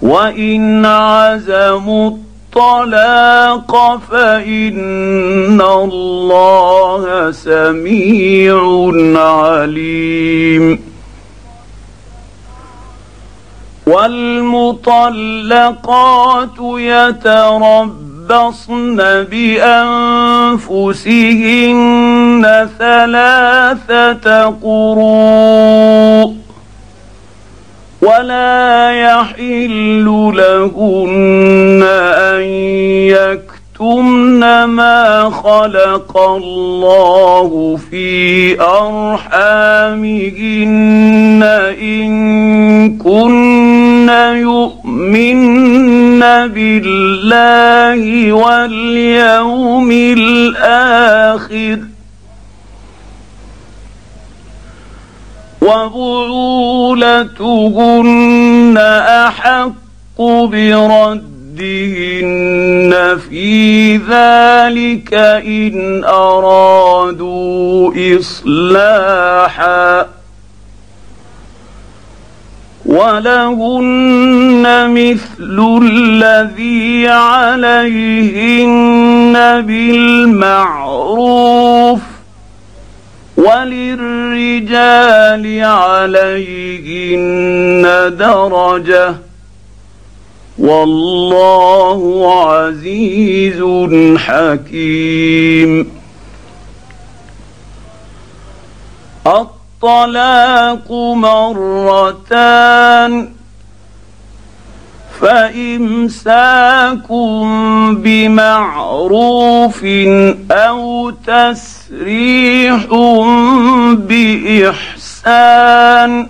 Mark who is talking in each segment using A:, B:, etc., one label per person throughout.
A: وإن عزموا الطلاق فإن الله سميع عليم. والمطلقات يتربصن بأنفسهن 3 قروء ولا يحل لهن أن يكتمن ما خلق الله في أرحامهن إن كن يؤمن بالله واليوم الآخر وبعولتهن أحق بردهن في ذلك إن أرادوا إصلاحا ولهن مثل الذي عليهن بالمعروف وللرجال عليهن درجة والله عزيز حكيم. الطلاق مرتان فإمساك بمعروف أو تسريح بإحسان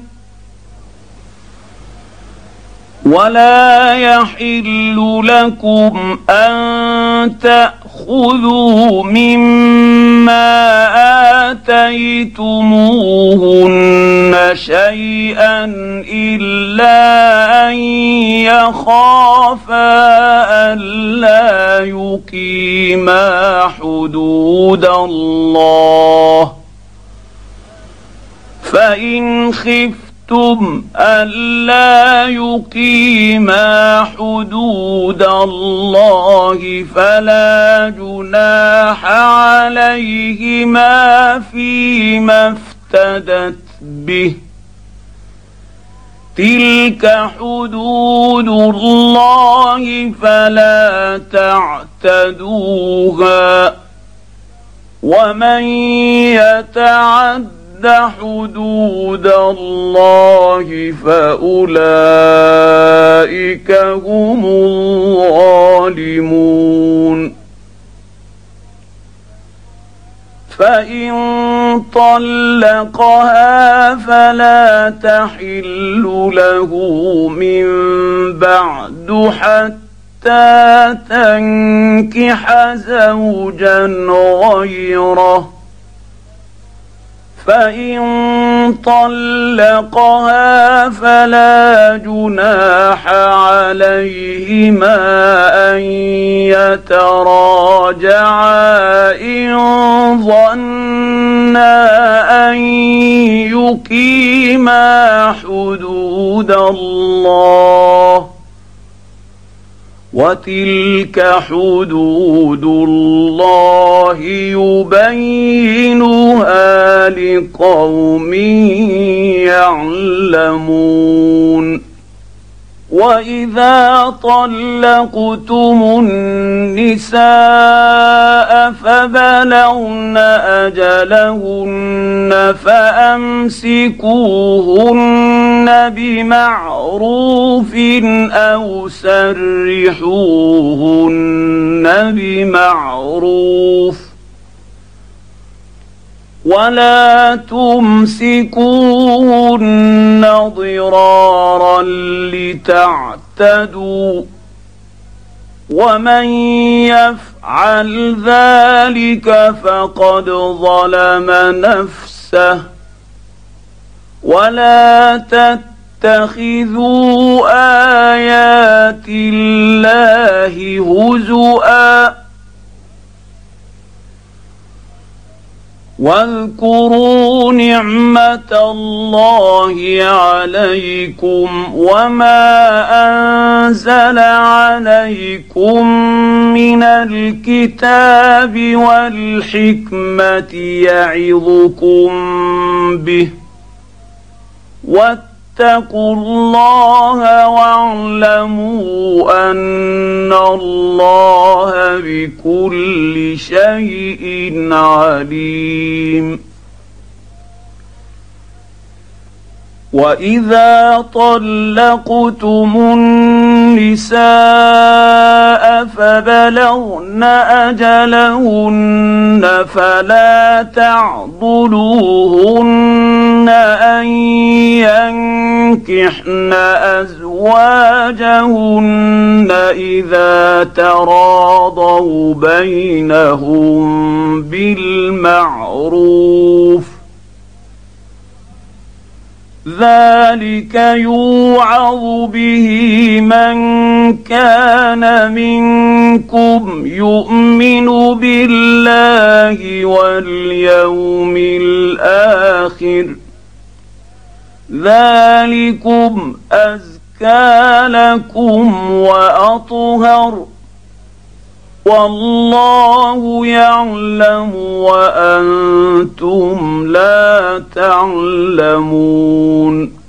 A: ولا يحل لكم أن تأخذوا مما آتيتموهن شيئا إلا أن يخافا ألا يقيما حدود الله فإن خفتم ألا يقيما حدود الله فلا جناح عليهما فيما افتدت به تلك حدود الله فلا تعتدوها ومن يتعد حدود الله فأولئك هم الظالمون. فإن طلقها فلا تحل له من بعد حتى تنكح زوجا غيره فإن طلقها فلا جناح عليهما أن يتراجعا إن ظنا أن يقيما حدود الله وتلك حدود الله يبينها لقوم يعلمون. وإذا طلقتم النساء فبلغن أجلهن فأمسكوهن بمعروف أو سرحوهن بمعروف ولا تمسكوهن ضرارا لتعتدوا ومن يفعل ذلك فقد ظلم نفسه ولا تتخذوا آيات الله هزؤا واذكروا نعمة الله عليكم وما أنزل عليكم من الكتاب والحكمة يعظكم به واتقوا الله واعلموا أن الله بكل شيء عليم. وإذا طلقتم النساء فبلغن أجلهن فلا تعضلوهن أن ينكحن أزواجهن إذا تراضوا بينهم بالمعروف ذلك يوعظ به من كان منكم يؤمن بالله واليوم الآخر ذلكم أزكى لكم وأطهر والله يعلم وأنتم لا تعلمون.